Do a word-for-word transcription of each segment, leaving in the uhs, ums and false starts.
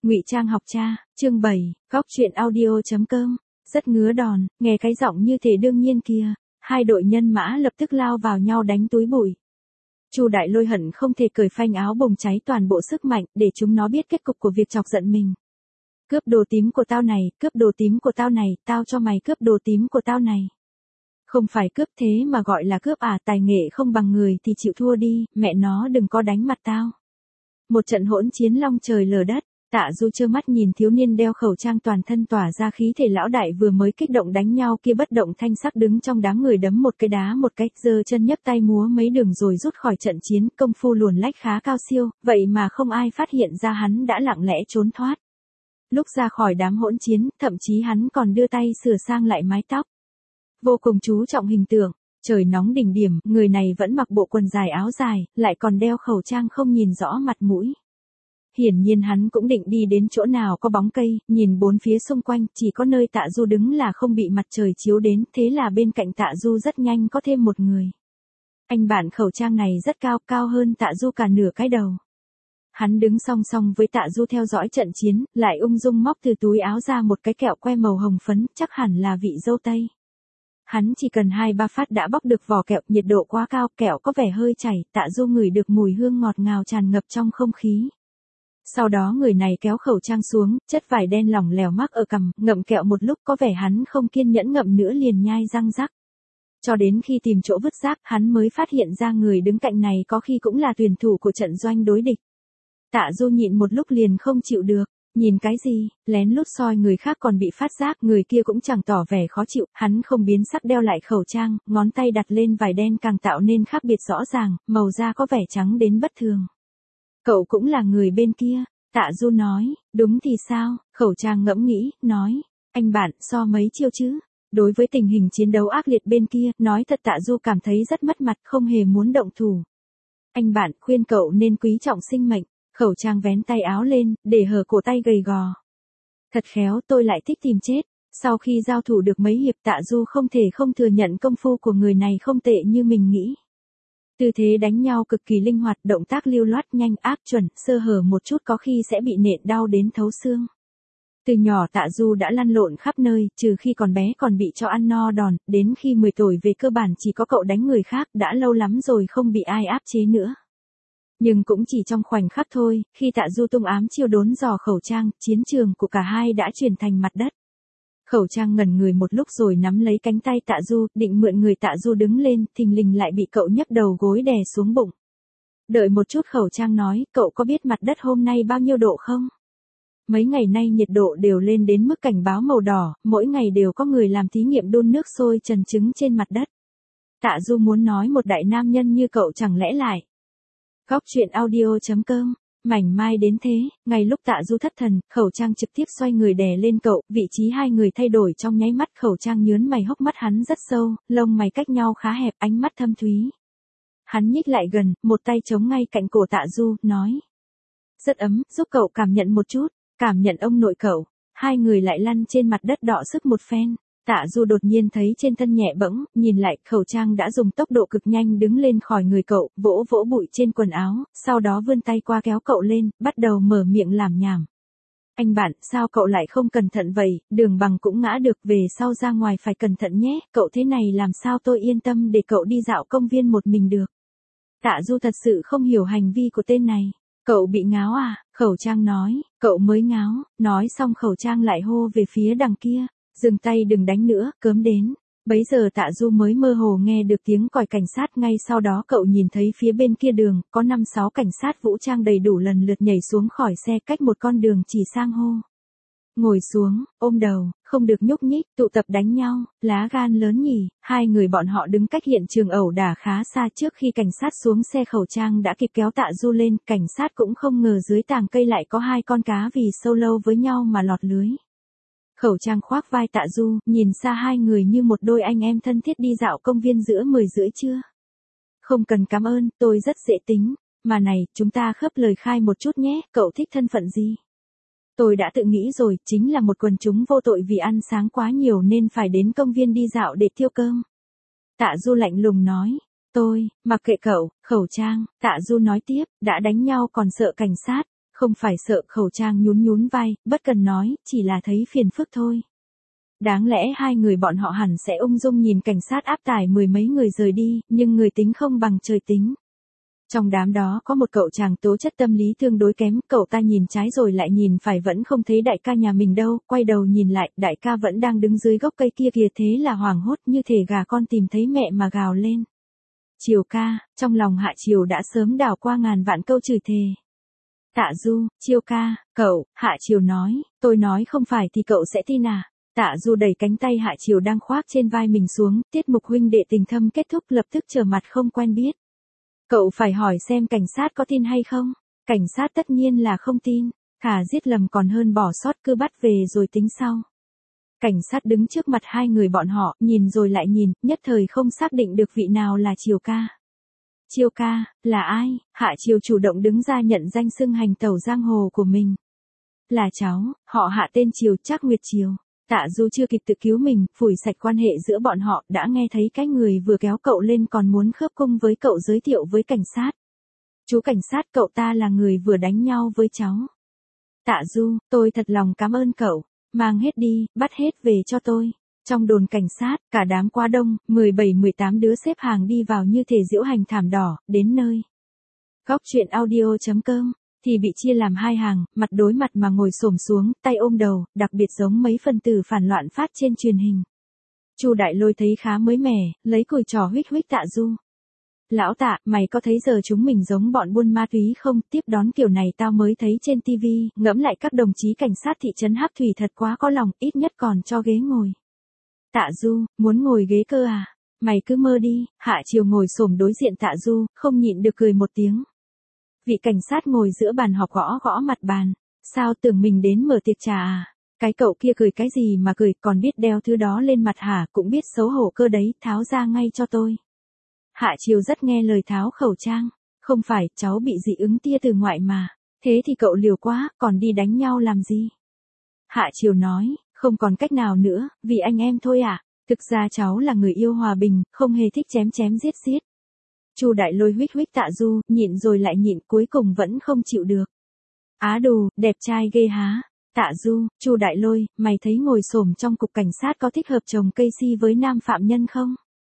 Ngụy trang học cha, chương bảy, góc truyện audio chấm com. Rất ngứa đòn, nghe cái giọng như thể đương nhiên kia, hai đội nhân mã lập tức lao vào nhau đánh túi bụi. Chu Đại Lôi hận không thể cởi phanh áo bồng cháy toàn bộ sức mạnh để chúng nó biết kết cục của việc chọc giận mình. Cướp đồ tím của tao này, cướp đồ tím của tao này, tao cho mày cướp đồ tím của tao này. Không phải cướp thế mà gọi là cướp à, tài nghệ không bằng người thì chịu thua đi, mẹ nó đừng có đánh mặt tao. Một trận hỗn chiến long trời lở đất, Tạ Du trơ mắt nhìn thiếu niên đeo khẩu trang toàn thân tỏa ra khí thể lão đại vừa mới kích động đánh nhau kia bất động thanh sắc đứng trong đám người đấm một cái đá một cái, giơ chân nhấc tay múa mấy đường rồi rút khỏi trận chiến, công phu luồn lách khá cao siêu, vậy mà không ai phát hiện ra hắn đã lặng lẽ trốn thoát. Lúc ra khỏi đám hỗn chiến, thậm chí hắn còn đưa tay sửa sang lại mái tóc. Vô cùng chú trọng hình tượng, trời nóng đỉnh điểm, người này vẫn mặc bộ quần dài áo dài, lại còn đeo khẩu trang không nhìn rõ mặt mũi. Hiển nhiên hắn cũng định đi đến chỗ nào có bóng cây, nhìn bốn phía xung quanh, chỉ có nơi Tạ Du đứng là không bị mặt trời chiếu đến, thế là bên cạnh Tạ Du rất nhanh có thêm một người. Anh bạn khẩu trang này rất cao, cao hơn Tạ Du cả nửa cái đầu. Hắn đứng song song với Tạ Du theo dõi trận chiến, lại ung dung móc từ túi áo ra một cái kẹo que màu hồng phấn, chắc hẳn là vị dâu tây. Hắn chỉ cần hai ba phát đã bóc được vỏ kẹo, nhiệt độ quá cao, kẹo có vẻ hơi chảy, Tạ Du ngửi được mùi hương ngọt ngào tràn ngập trong không khí. Sau đó người này kéo khẩu trang xuống, chất vải đen lỏng lẻo mắc ở cằm, ngậm kẹo một lúc có vẻ hắn không kiên nhẫn ngậm nữa liền nhai răng rắc. Cho đến khi tìm chỗ vứt rác, hắn mới phát hiện ra người đứng cạnh này có khi cũng là tuyển thủ của trận doanh đối địch. Tạ Du nhịn một lúc liền không chịu được, nhìn cái gì, lén lút soi người khác còn bị phát giác, người kia cũng chẳng tỏ vẻ khó chịu, hắn không biến sắc đeo lại khẩu trang, ngón tay đặt lên vải đen càng tạo nên khác biệt rõ ràng, màu da có vẻ trắng đến bất thường. Cậu cũng là người bên kia, Tạ Du nói, đúng thì sao, khẩu trang ngẫm nghĩ, nói, anh bạn, so mấy chiêu chứ. Đối với tình hình chiến đấu ác liệt bên kia, nói thật Tạ Du cảm thấy rất mất mặt, không hề muốn động thủ. Anh bạn, khuyên cậu nên quý trọng sinh mệnh, khẩu trang vén tay áo lên, để hở cổ tay gầy gò. Thật khéo, tôi lại thích tìm chết. Sau khi giao thủ được mấy hiệp Tạ Du không thể không thừa nhận công phu của người này không tệ như mình nghĩ. Tư thế đánh nhau cực kỳ linh hoạt, động tác lưu loát nhanh áp chuẩn, sơ hở một chút có khi sẽ bị nện đau đến thấu xương. Từ nhỏ Tạ Du đã lăn lộn khắp nơi, trừ khi còn bé còn bị cho ăn no đòn, đến khi mười tuổi về cơ bản chỉ có cậu đánh người khác, đã lâu lắm rồi không bị ai áp chế nữa. Nhưng cũng chỉ trong khoảnh khắc thôi, khi Tạ Du tung ám chiêu đốn dò khẩu trang, chiến trường của cả hai đã chuyển thành mặt đất. Khẩu trang ngẩn người một lúc rồi nắm lấy cánh tay Tạ Du, định mượn người Tạ Du đứng lên, thình lình lại bị cậu nhấc đầu gối đè xuống bụng. Đợi một chút, khẩu trang nói, cậu có biết mặt đất hôm nay bao nhiêu độ không? Mấy ngày nay nhiệt độ đều lên đến mức cảnh báo màu đỏ, mỗi ngày đều có người làm thí nghiệm đun nước sôi trần trứng trên mặt đất. Tạ Du muốn nói một đại nam nhân như cậu chẳng lẽ lại. Góc truyện audio chấm com. Mảnh mai đến thế, ngay lúc Tạ Du thất thần, khẩu trang trực tiếp xoay người đè lên cậu, vị trí hai người thay đổi trong nháy mắt, khẩu trang nhớn mày, hốc mắt hắn rất sâu, lông mày cách nhau khá hẹp, ánh mắt thâm thúy. Hắn nhích lại gần, một tay chống ngay cạnh cổ Tạ Du, nói. Rất ấm, giúp cậu cảm nhận một chút, cảm nhận ông nội cậu. Hai người lại lăn trên mặt đất đọ sức một phen. Tạ Du đột nhiên thấy trên thân nhẹ bẫng, nhìn lại, khẩu trang đã dùng tốc độ cực nhanh đứng lên khỏi người cậu, vỗ vỗ bụi trên quần áo, sau đó vươn tay qua kéo cậu lên, bắt đầu mở miệng làm nhảm. Anh bạn, sao cậu lại không cẩn thận vậy, đường bằng cũng ngã được, về sau ra ngoài phải cẩn thận nhé, cậu thế này làm sao tôi yên tâm để cậu đi dạo công viên một mình được. Tạ Du thật sự không hiểu hành vi của tên này. Cậu bị ngáo à, khẩu trang nói, cậu mới ngáo, nói xong khẩu trang lại hô về phía đằng kia. Dừng tay, đừng đánh nữa, cớm đến. Bấy giờ Tạ Du mới mơ hồ nghe được tiếng còi cảnh sát, ngay sau đó cậu nhìn thấy phía bên kia đường, có năm sáu cảnh sát vũ trang đầy đủ lần lượt nhảy xuống khỏi xe cách một con đường chỉ sang hô. Ngồi xuống, ôm đầu, không được nhúc nhích, tụ tập đánh nhau, lá gan lớn nhỉ, hai người bọn họ đứng cách hiện trường ẩu đả khá xa, trước khi cảnh sát xuống xe khẩu trang đã kịp kéo Tạ Du lên, cảnh sát cũng không ngờ dưới tàng cây lại có hai con cá vì sâu lâu với nhau mà lọt lưới. Khẩu trang khoác vai Tạ Du, nhìn xa hai người như một đôi anh em thân thiết đi dạo công viên giữa mười rưỡi trưa. Không cần cảm ơn, tôi rất dễ tính, mà này, chúng ta khớp lời khai một chút nhé, cậu thích thân phận gì? Tôi đã tự nghĩ rồi, chính là một quần chúng vô tội vì ăn sáng quá nhiều nên phải đến công viên đi dạo để tiêu cơm. Tạ Du lạnh lùng nói, tôi, mặc kệ cậu, khẩu trang, Tạ Du nói tiếp, đã đánh nhau còn sợ cảnh sát. Không phải sợ, khẩu trang nhún nhún vai, bất cần nói, chỉ là thấy phiền phức thôi. Đáng lẽ hai người bọn họ hẳn sẽ ung dung nhìn cảnh sát áp tải mười mấy người rời đi, nhưng người tính không bằng trời tính. Trong đám đó có một cậu chàng tố chất tâm lý tương đối kém, cậu ta nhìn trái rồi lại nhìn phải vẫn không thấy đại ca nhà mình đâu, quay đầu nhìn lại, đại ca vẫn đang đứng dưới gốc cây kia kìa, thế là hoảng hốt như thể gà con tìm thấy mẹ mà gào lên. Triều ca, trong lòng Hạ Triều đã sớm đảo qua ngàn vạn câu chửi thề. Tạ Du, Chiêu ca, cậu, Hạ Triều nói, tôi nói không phải thì cậu sẽ tin à. Tạ Du đẩy cánh tay Hạ Triều đang khoác trên vai mình xuống, tiết mục huynh đệ tình thâm kết thúc lập tức trở mặt không quen biết. Cậu phải hỏi xem cảnh sát có tin hay không? Cảnh sát tất nhiên là không tin, thà giết lầm còn hơn bỏ sót, cứ bắt về rồi tính sau. Cảnh sát đứng trước mặt hai người bọn họ, nhìn rồi lại nhìn, nhất thời không xác định được vị nào là Triều ca. Triều ca, là ai? Hạ Triều chủ động đứng ra nhận danh xưng hành tẩu giang hồ của mình. Là cháu, họ Hạ tên Triều, Trác Nguyệt Triều. Tạ Du chưa kịp tự cứu mình, phủi sạch quan hệ giữa bọn họ, đã nghe thấy cái người vừa kéo cậu lên còn muốn khớp cung với cậu giới thiệu với cảnh sát. Chú cảnh sát, cậu ta là người vừa đánh nhau với cháu. Tạ Du, tôi thật lòng cảm ơn cậu, mang hết đi, bắt hết về cho tôi. Trong đồn cảnh sát, cả đám quá đông, mười bảy mười tám đứa xếp hàng đi vào như thể diễu hành thảm đỏ, đến nơi. Góc truyện audio chấm com thì bị chia làm hai hàng, mặt đối mặt mà ngồi xổm xuống, tay ôm đầu, đặc biệt giống mấy phần tử phản loạn phát trên truyền hình. Chu Đại Lôi thấy khá mới mẻ, lấy cùi trò huých huých Tạ Du. Lão Tạ, mày có thấy giờ chúng mình giống bọn buôn ma túy không? Tiếp đón kiểu này tao mới thấy trên tivi, ngẫm lại các đồng chí cảnh sát thị trấn Hắc Thủy thật quá có lòng, ít nhất còn cho ghế ngồi. Tạ Du, muốn ngồi ghế cơ à? Mày cứ mơ đi. Hạ Triều ngồi xổm đối diện Tạ Du, không nhịn được cười một tiếng. Vị cảnh sát ngồi giữa bàn họp gõ gõ mặt bàn. Sao tưởng mình đến mở tiệc trà à? Cái cậu kia cười cái gì mà cười, còn biết đeo thứ đó lên mặt hả, cũng biết xấu hổ cơ đấy, tháo ra ngay cho tôi. Hạ Triều rất nghe lời tháo khẩu trang. Không phải, cháu bị dị ứng tia từ ngoại mà. Thế thì cậu liều quá, còn đi đánh nhau làm gì? Hạ Triều nói, không còn cách nào nữa, vì anh em thôi ạ. À? Thực ra cháu là người yêu hòa bình, không hề thích chém chém giết giết. Chu Đại Lôi huých huých Tạ Du, nhịn rồi lại nhịn, cuối cùng vẫn không chịu được. Á đù, đẹp trai ghê há. Tạ Du, Chu Đại Lôi, mày thấy ngồi xổm trong cục cảnh sát có thích hợp trồng cây si với nam phạm nhân không?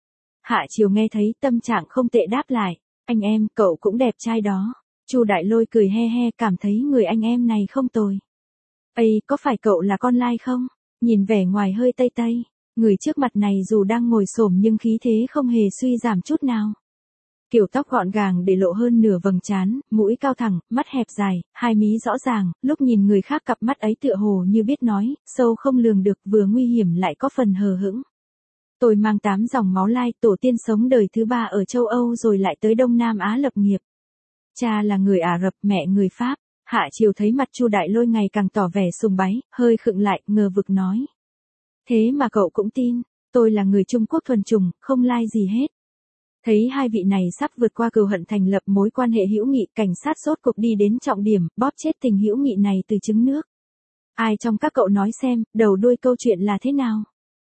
Hạ Triều nghe thấy tâm trạng không tệ đáp lại, anh em, cậu cũng đẹp trai đó. Chu Đại Lôi cười he he, cảm thấy người anh em này không tồi. Ây, có phải cậu là con lai không? Nhìn vẻ ngoài hơi tây tây, người trước mặt này dù đang ngồi xổm nhưng khí thế không hề suy giảm chút nào. Kiểu tóc gọn gàng để lộ hơn nửa vầng trán, mũi cao thẳng, mắt hẹp dài, hai mí rõ ràng, lúc nhìn người khác cặp mắt ấy tựa hồ như biết nói, sâu không lường được, vừa nguy hiểm lại có phần hờ hững. Tôi mang tám dòng máu lai, tổ tiên sống đời thứ ba ở châu Âu rồi lại tới Đông Nam Á lập nghiệp. Cha là người Ả Rập, mẹ người Pháp. Hạ Triều thấy mặt Chu Đại Lôi ngày càng tỏ vẻ sùng bái, hơi khựng lại, ngờ vực nói. Thế mà cậu cũng tin, tôi là người Trung Quốc thuần chủng, không lai gì hết. Thấy hai vị này sắp vượt qua cừu hận thành lập mối quan hệ hữu nghị, cảnh sát rốt cuộc đi đến trọng điểm, bóp chết tình hữu nghị này từ trứng nước. Ai trong các cậu nói xem, đầu đuôi câu chuyện là thế nào?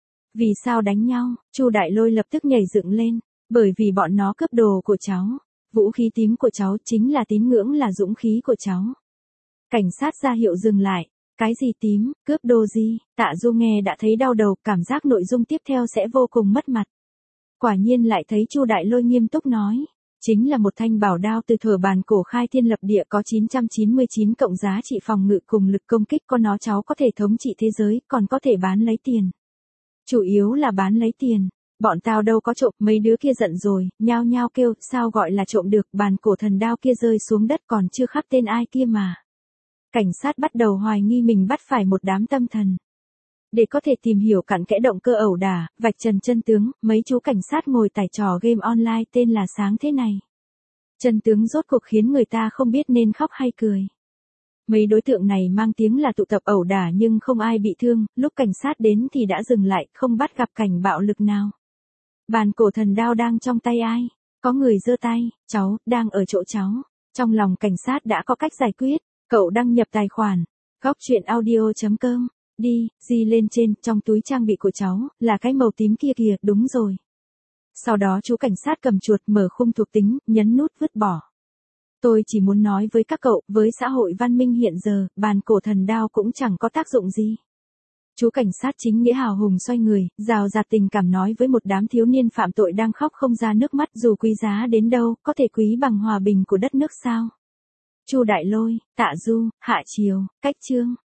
Vì sao đánh nhau? Chu Đại Lôi lập tức nhảy dựng lên, bởi vì bọn nó cướp đồ của cháu. Vũ khí tím của cháu chính là tín ngưỡng, là dũng khí của cháu. Cảnh sát ra hiệu dừng lại. Cái gì tím, cướp đồ gì? Tạ Du nghe đã thấy đau đầu, cảm giác nội dung tiếp theo sẽ vô cùng mất mặt. Quả nhiên lại thấy Chu Đại Lôi nghiêm túc nói. Chính là một thanh bảo đao từ thuở bàn cổ khai thiên lập địa, có chín trăm chín mươi chín cộng giá trị phòng ngự cùng lực công kích, có nó cháu có thể thống trị thế giới, còn có thể bán lấy tiền. Chủ yếu là bán lấy tiền. Bọn tao đâu có trộm. Mấy đứa kia giận rồi, nhao nhao kêu, sao gọi là trộm được, bàn cổ thần đao kia rơi xuống đất còn chưa khắc tên ai kia mà. Cảnh sát bắt đầu hoài nghi mình bắt phải một đám tâm thần. Để có thể tìm hiểu cặn kẽ động cơ ẩu đả, vạch trần chân tướng, mấy chú cảnh sát ngồi tải trò game online tên là Sáng thế này. Chân tướng rốt cuộc khiến người ta không biết nên khóc hay cười. Mấy đối tượng này mang tiếng là tụ tập ẩu đả nhưng không ai bị thương, lúc cảnh sát đến thì đã dừng lại, không bắt gặp cảnh bạo lực nào. Bàn cổ thần đao đang trong tay ai? Có người giơ tay, cháu, đang ở chỗ cháu. Trong lòng cảnh sát đã có cách giải quyết, cậu đăng nhập tài khoản, góc truyện audio chấm com, đi, di lên trên, trong túi trang bị của cháu, là cái màu tím kia kìa, đúng rồi. Sau đó chú cảnh sát cầm chuột mở khung thuộc tính, nhấn nút vứt bỏ. Tôi chỉ muốn nói với các cậu, với xã hội văn minh hiện giờ, bàn cổ thần đao cũng chẳng có tác dụng gì. Chú cảnh sát chính nghĩa hào hùng xoay người, rào rạt tình cảm nói với một đám thiếu niên phạm tội đang khóc không ra nước mắt, dù quý giá đến đâu, có thể quý bằng hòa bình của đất nước sao? Chu Đại Lôi, Tạ Du, Hạ Triều, Cách Trương.